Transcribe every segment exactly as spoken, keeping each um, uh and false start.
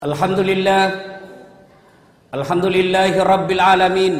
Alhamdulillah, alhamdulillahi rabbil alamin,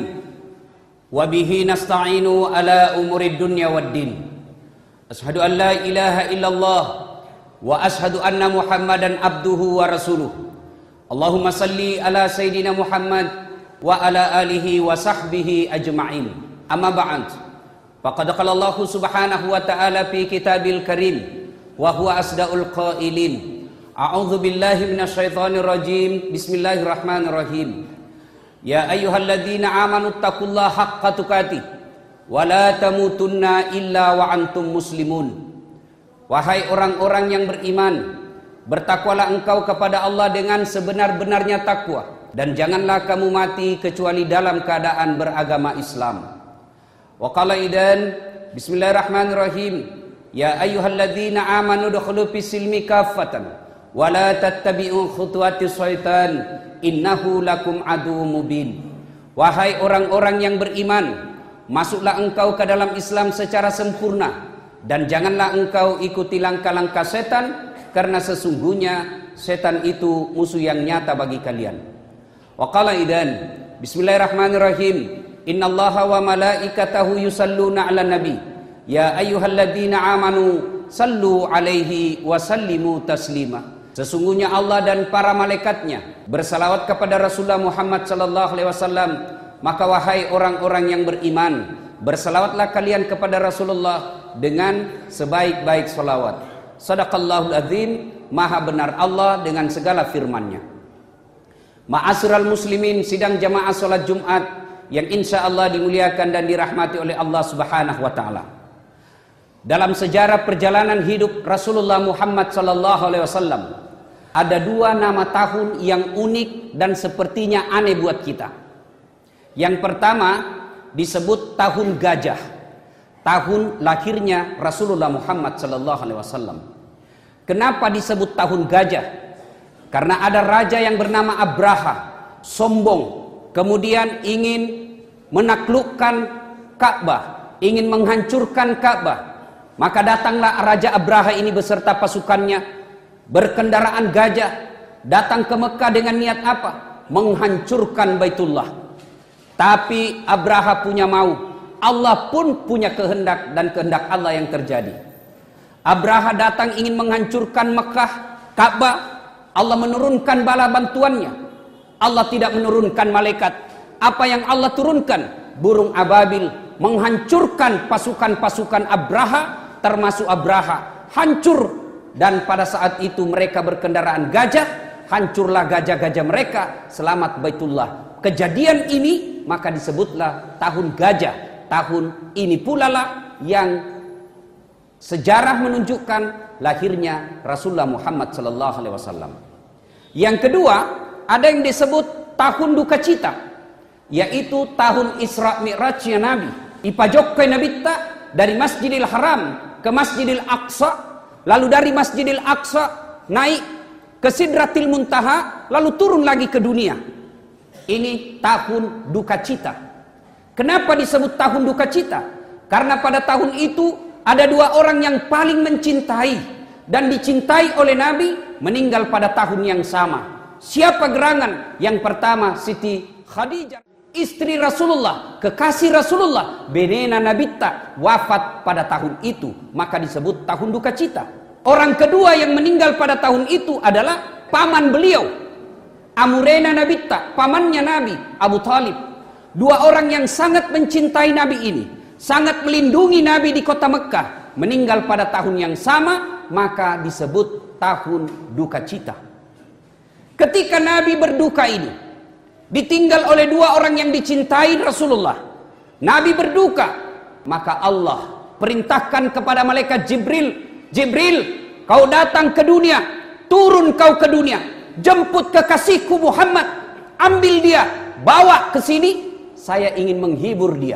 wa bihi nasta'inu ala umurid dunya waddin. Ashhadu an la ilaha illallah wa ashhadu anna Muhammadan abduhu wa rasuluh. Allahumma salli ala sayyidina Muhammad wa ala alihi wa sahbihi ajma'in. Amma ba'd. Faqad qala Allah subhanahu wa ta'ala fi kitabil karim wa huwa asdaqul qailin. A'udzu billahi minasyaitonir rajim. Bismillahirrahmanirrahim. Ya ayyuhalladzina amanu taqullaha haqqa tuqatih wa la tamutunna illa wa antum muslimun. Wahai orang-orang yang beriman, bertakwalah engkau kepada Allah dengan sebenar-benarnya takwa, dan janganlah kamu mati kecuali dalam keadaan beragama Islam. Wa qala idan bismillahirrahmanirrahim. Ya ayyuhalladzina amanu dukhulu fis silmi kaffatan wala tattabi'u khutuwatis syaitan innahu lakum aduwwum mubin. Wahai orang-orang yang beriman, masuklah engkau ke dalam Islam secara sempurna, dan janganlah engkau ikuti langkah-langkah setan, karena sesungguhnya setan itu musuh yang nyata bagi kalian. Wa qala idan bismillahirrahmanirrahim. Innallaha wa malaikatahu yusalluna 'alan nabi ya ayyuhalladzina amanu sallu 'alaihi wa sallimu taslima. Sesungguhnya Allah dan para malaikatnya bersalawat kepada Rasulullah Muhammad sallallahu alaihi wasallam. Maka wahai orang-orang yang beriman, bersalawatlah kalian kepada Rasulullah dengan sebaik-baik salawat. Shadaqallahul azim. Maha benar Allah dengan segala firman-Nya. Ma'asyiral muslimin, sidang jamaah salat Jumat yang insya Allah dimuliakan dan dirahmati oleh Allah Subhanahu wa taala. Dalam sejarah perjalanan hidup Rasulullah Muhammad sallallahu alaihi wasallam, ada dua nama tahun yang unik dan sepertinya aneh buat kita. Yang pertama disebut tahun gajah, tahun lahirnya Rasulullah Muhammad sallallahu alaihi wasallam. Kenapa disebut tahun gajah? Karena ada raja yang bernama Abraha, sombong, kemudian ingin menaklukkan Ka'bah, ingin menghancurkan Ka'bah. Maka datanglah Raja Abraha ini beserta pasukannya, berkendaraan gajah, datang ke Mekah dengan niat apa? Menghancurkan Baitullah. Tapi Abraha punya mau, Allah pun punya kehendak, dan kehendak Allah yang terjadi. Abraha datang ingin menghancurkan Mekah, Ka'bah. Allah menurunkan bala bantuannya. Allah tidak menurunkan malaikat. Apa yang Allah turunkan? Burung ababil, menghancurkan pasukan-pasukan Abraha, termasuk Abraha, hancur. Dan pada saat itu mereka berkendaraan gajah, hancurlah gajah-gajah mereka, selamat Baitullah. Kejadian ini maka disebutlah tahun gajah. Tahun ini pula lah yang sejarah menunjukkan lahirnya Rasulullah Muhammad sallallahu alaihi wasallam. Yang kedua, ada yang disebut tahun duka cita, yaitu tahun Isra Mi'rajnya Nabi. Ipajokkai Nabi ta dari Masjidil Haram ke Masjidil Aqsa, lalu dari Masjidil Aqsa naik ke Sidratil Muntaha, lalu turun lagi ke dunia. Ini tahun duka cita. Kenapa disebut tahun duka cita? Karena pada tahun itu ada dua orang yang paling mencintai dan dicintai oleh Nabi meninggal pada tahun yang sama. Siapa gerangan? Yang pertama Siti Khadijah, istri Rasulullah, kekasih Rasulullah, benena Nabitta, wafat pada tahun itu, maka disebut tahun duka cita. Orang kedua yang meninggal pada tahun itu adalah paman beliau, Amurena Nabitta, pamannya Nabi, Abu Talib. Dua orang yang sangat mencintai Nabi ini, sangat melindungi Nabi di kota Mekah, meninggal pada tahun yang sama, maka disebut tahun duka cita. Ketika Nabi berduka ini ditinggal oleh dua orang yang dicintai Rasulullah, Nabi berduka, maka Allah perintahkan kepada malaikat Jibril, Jibril, kau datang ke dunia, turun kau ke dunia, jemput kekasihku Muhammad, ambil dia, bawa ke sini, saya ingin menghibur dia.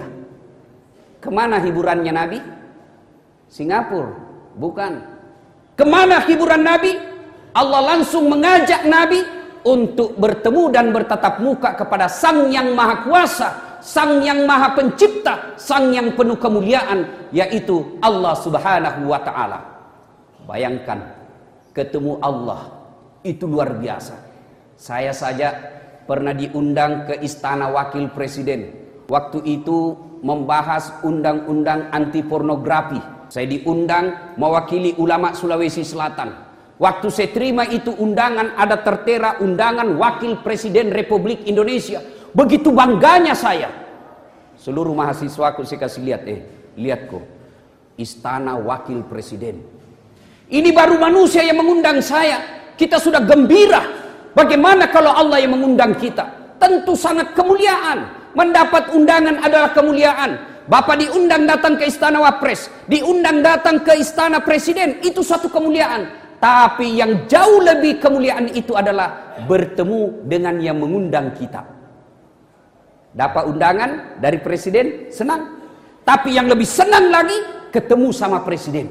Kemana hiburannya Nabi? Singapura? Bukan. Kemana hiburan Nabi? Allah langsung mengajak Nabi untuk bertemu dan bertatap muka kepada Sang yang Maha Kuasa, Sang yang Maha Pencipta, Sang yang penuh kemuliaan, yaitu Allah Subhanahu wa ta'ala. Bayangkan, ketemu Allah itu luar biasa. Saya saja pernah diundang ke Istana Wakil Presiden. Waktu itu membahas undang-undang anti pornografi. Saya diundang mewakili ulama Sulawesi Selatan. Waktu saya terima itu undangan, ada tertera undangan Wakil Presiden Republik Indonesia. Begitu bangganya saya. Seluruh mahasiswaku saya kasih lihat, eh, lihat kok. Istana Wakil Presiden. Ini baru manusia yang mengundang saya. Kita sudah gembira. Bagaimana kalau Allah yang mengundang kita? Tentu sangat kemuliaan. Mendapat undangan adalah kemuliaan. Bapak diundang datang ke Istana Wapres, diundang datang ke Istana Presiden, itu suatu kemuliaan. Tapi yang jauh lebih kemuliaan itu adalah bertemu dengan yang mengundang kita. Dapat undangan dari Presiden, senang. Tapi yang lebih senang lagi, ketemu sama Presiden.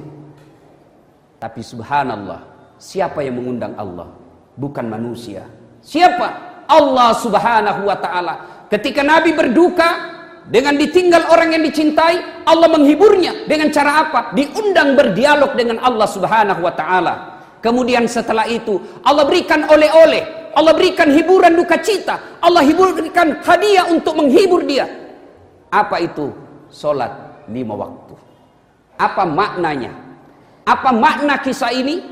Tapi subhanallah, siapa yang mengundang Allah? Bukan manusia. Siapa? Allah subhanahu wa ta'ala. Ketika Nabi berduka dengan ditinggal orang yang dicintai, Allah menghiburnya dengan cara apa? Diundang berdialog dengan Allah subhanahu wa ta'ala. Kemudian setelah itu Allah berikan oleh-oleh, Allah berikan hiburan duka cita, Allah berikan hadiah untuk menghibur dia. Apa itu? Salat lima waktu. Apa maknanya? Apa makna kisah ini?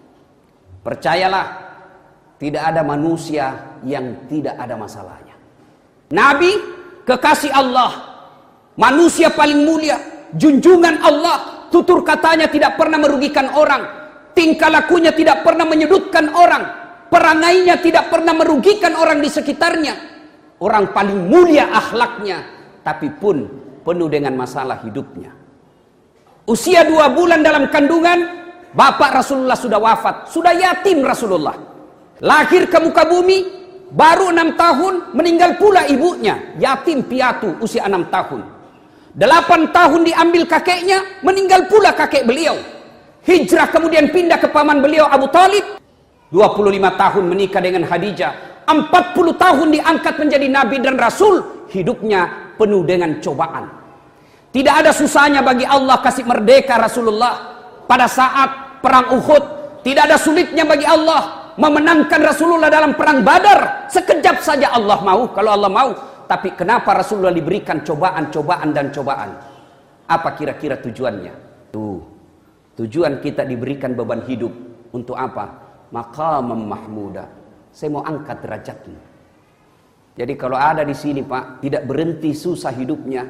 Percayalah, tidak ada manusia yang tidak ada masalahnya. Nabi kekasih Allah, manusia paling mulia, junjungan Allah, tutur katanya tidak pernah merugikan orang, tingkah lakunya tidak pernah menyudutkan orang, perangainya tidak pernah merugikan orang di sekitarnya. Orang paling mulia akhlaknya, tapi pun penuh dengan masalah hidupnya. Usia dua bulan dalam kandungan, bapak Rasulullah sudah wafat, sudah yatim Rasulullah. Lahir ke muka bumi, baru enam tahun meninggal pula ibunya, yatim piatu usia enam tahun. Delapan tahun diambil kakeknya, meninggal pula kakek beliau. Hijrah kemudian pindah ke paman beliau Abu Talib. Dua puluh lima tahun menikah dengan Khadijah. Empat puluh tahun diangkat menjadi nabi dan rasul. Hidupnya penuh dengan cobaan. Tidak ada susahnya bagi Allah kasih merdeka Rasulullah pada saat perang Uhud. Tidak ada sulitnya bagi Allah memenangkan Rasulullah dalam perang Badar. Sekejap saja Allah mau, kalau Allah mau. Tapi kenapa Rasulullah diberikan cobaan-cobaan dan cobaan? Apa kira-kira tujuannya? Tuh, tujuan kita diberikan beban hidup untuk apa? Maqamam mahmuda. Saya mau angkat derajatnya. Jadi kalau ada di sini Pak, tidak berhenti susah hidupnya,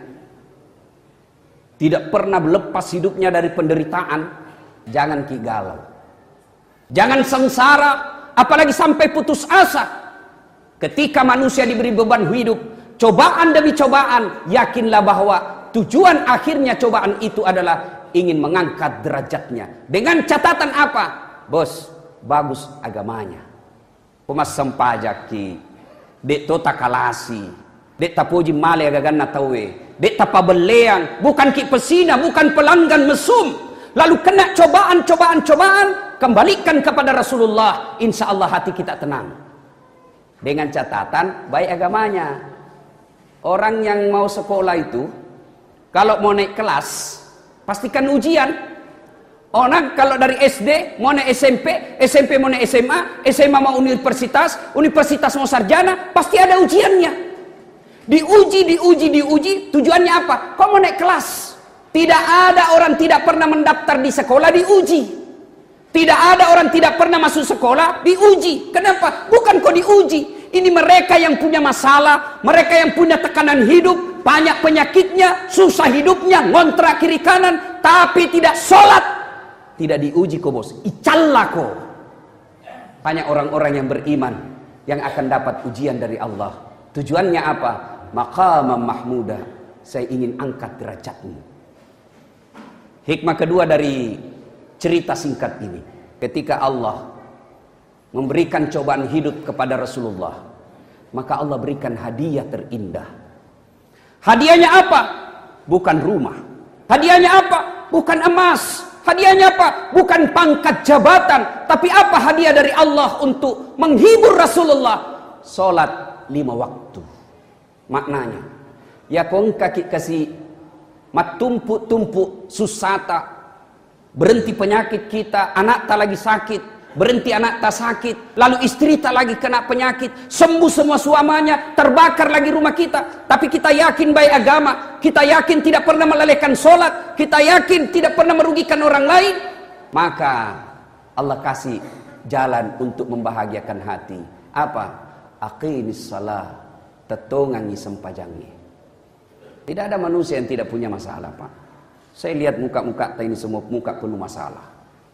tidak pernah lepas hidupnya dari penderitaan, jangan ki galau. Jangan sengsara, apalagi sampai putus asa. Ketika manusia diberi beban hidup, cobaan demi cobaan, yakinlah bahwa tujuan akhirnya cobaan itu adalah ingin mengangkat derajatnya. Dengan catatan apa? Bos, bagus agamanya. Pumas sempajaki, dek tota kalasi, dek tapoji male agagan natawe, dek tapabeleang, bukan ki pesina, bukan pelanggan mesum. Lalu kena cobaan-cobaan-cobaan, kembalikan kepada Rasulullah, insya Allah hati kita tenang. Dengan catatan baik agamanya. Orang yang mau sekolah itu, kalau mau naik kelas, pastikan ujian. Orang kalau dari S D mau naik S M P, S M P mau naik S M A, S M A mau universitas, universitas mau sarjana, pasti ada ujiannya. Diuji, diuji, diuji, tujuannya apa? Kau mau naik kelas. Tidak ada orang tidak pernah mendaftar di sekolah diuji. Tidak ada orang tidak pernah masuk sekolah diuji. Kenapa? Bukan kau diuji. Ini mereka yang punya masalah, mereka yang punya tekanan hidup, banyak penyakitnya, susah hidupnya, ngontrak kiri kanan, tapi tidak sholat. Tidak diuji kau bos, icallah kau. Banyak orang-orang yang beriman yang akan dapat ujian dari Allah. Tujuannya apa? Maqamam mahmuda. Saya ingin angkat derajatmu. Hikmah kedua dari cerita singkat ini, ketika Allah memberikan cobaan hidup kepada Rasulullah, maka Allah berikan hadiah terindah. Hadiahnya apa? Bukan rumah. Hadiahnya apa? Bukan emas. Hadiahnya apa? Bukan pangkat jabatan. Tapi apa hadiah dari Allah untuk menghibur Rasulullah? Salat lima waktu. Maknanya, ya kong kaki kasih matumpuk-tumpuk susata, berhenti penyakit kita, anak tak lagi sakit, berhenti anak tak sakit, lalu istri tak lagi kena penyakit, sembuh semua suamanya, terbakar lagi rumah kita, tapi kita yakin baik agama, kita yakin tidak pernah melalaikan sholat, kita yakin tidak pernah merugikan orang lain, maka Allah kasih jalan untuk membahagiakan hati. Apa? Aqimis salah, tetongangi sempajangi. Tidak ada manusia yang tidak punya masalah, Pak. Saya lihat muka-muka ini semua muka penuh masalah.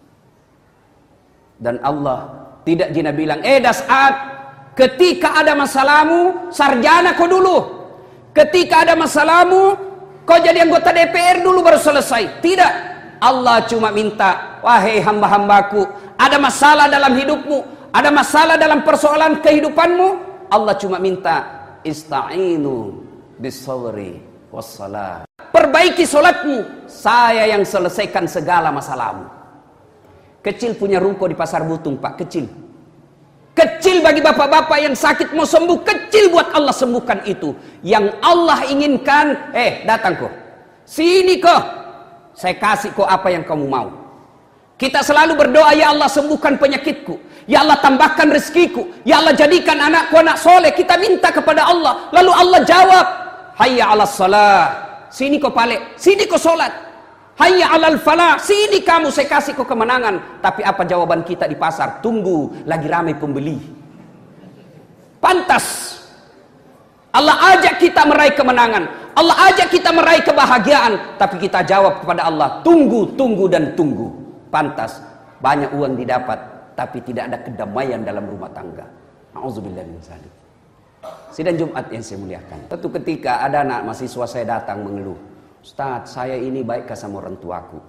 Dan Allah tidak jina bilang, eh Das'ad, ketika ada masalahmu, sarjana kau dulu. Ketika ada masalahmu, kau jadi anggota D P R dulu baru selesai. Tidak. Allah cuma minta, wahai hamba-hambaku, ada masalah dalam hidupmu, ada masalah dalam persoalan kehidupanmu, Allah cuma minta, ista'inu bis-sabri was-salah. Perbaiki solatmu, saya yang selesaikan segala masalahmu. Kecil punya ruko di Pasar Butung, Pak, kecil. Kecil bagi bapak-bapak yang sakit mau sembuh, kecil buat Allah sembuhkan itu. Yang Allah inginkan, eh datang kok. Sini kok. Saya kasih kok apa yang kamu mau. Kita selalu berdoa, ya Allah sembuhkan penyakitku. Ya Allah tambahkan rezekiku. Ya Allah jadikan anakku anak soleh. Kita minta kepada Allah. Lalu Allah jawab, hayya ala salah. Sini kok pale, sini kok solat. Hayya alal falah, sini kamu saya kasih kau kemenangan. Tapi apa jawaban kita di pasar? Tunggu, lagi ramai pembeli. Pantas Allah ajak kita meraih kemenangan, Allah ajak kita meraih kebahagiaan, tapi kita jawab kepada Allah, tunggu, tunggu dan tunggu. Pantas banyak uang didapat, tapi tidak ada kedamaian dalam rumah tangga. Nauzubillah min dzalik. Sidang Jumat yang saya muliakan, suatu ketika ada anak mahasiswa saya datang mengeluh, Ustadz, saya ini baikkah sama orang tuaku?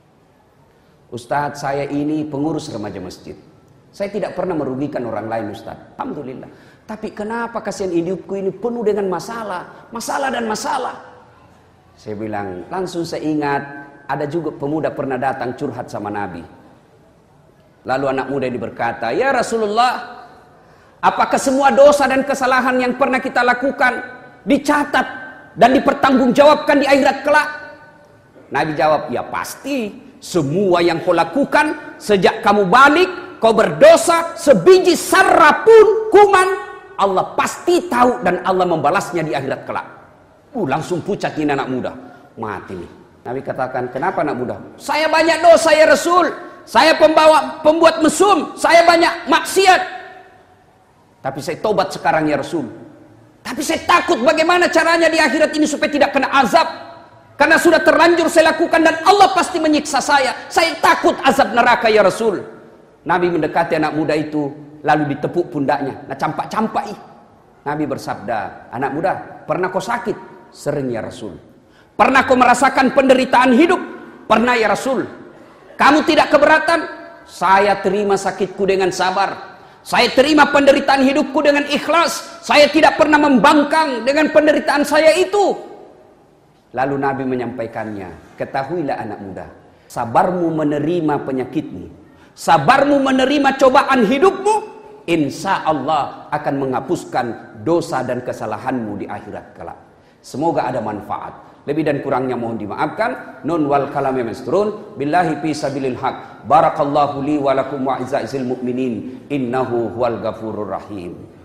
Ustadz, saya ini pengurus remaja masjid. Saya tidak pernah merugikan orang lain, Ustadz. Alhamdulillah. Tapi kenapa kasihan hidupku ini penuh dengan masalah, masalah dan masalah? Saya bilang, langsung saya ingat, ada juga pemuda pernah datang curhat sama Nabi. Lalu anak muda ini berkata, ya Rasulullah, apakah semua dosa dan kesalahan yang pernah kita lakukan dicatat dan dipertanggungjawabkan di akhirat kelak? Nabi jawab, ya pasti. Semua yang kau lakukan sejak kamu balik, kau berdosa sebiji sarra pun kuman, Allah pasti tahu dan Allah membalasnya di akhirat kelak. Uh, langsung pucat ini anak muda, mati nih. Nabi katakan, kenapa anak muda? Saya banyak dosa ya Rasul. Saya pembawa pembuat mesum, saya banyak maksiat. Tapi saya tobat sekarang ya Rasul. Tapi saya takut bagaimana caranya di akhirat ini supaya tidak kena azab. Karena sudah terlanjur saya lakukan dan Allah pasti menyiksa saya. Saya takut azab neraka ya Rasul. Nabi mendekati anak muda itu, lalu ditepuk pundaknya. Nah campak-campak ih. Nabi bersabda, anak muda, pernah kau sakit? Sering ya Rasul. Pernah kau merasakan penderitaan hidup? Pernah ya Rasul. Kamu tidak keberatan? Saya terima sakitku dengan sabar. Saya terima penderitaan hidupku dengan ikhlas. Saya tidak pernah membangkang dengan penderitaan saya itu. Lalu Nabi menyampaikannya, ketahuilah anak muda, sabarmu menerima penyakitmu, sabarmu menerima cobaan hidupmu, insya Allah akan menghapuskan dosa dan kesalahanmu di akhirat kelak. Semoga ada manfaat. Lebih dan kurangnya mohon dimaafkan. Nun wal kalami masturun. Billahi fi sabilil haq. Barakallahu li wa lakum wa izza'il mu'minin. Innahu huwal ghafurur rahim.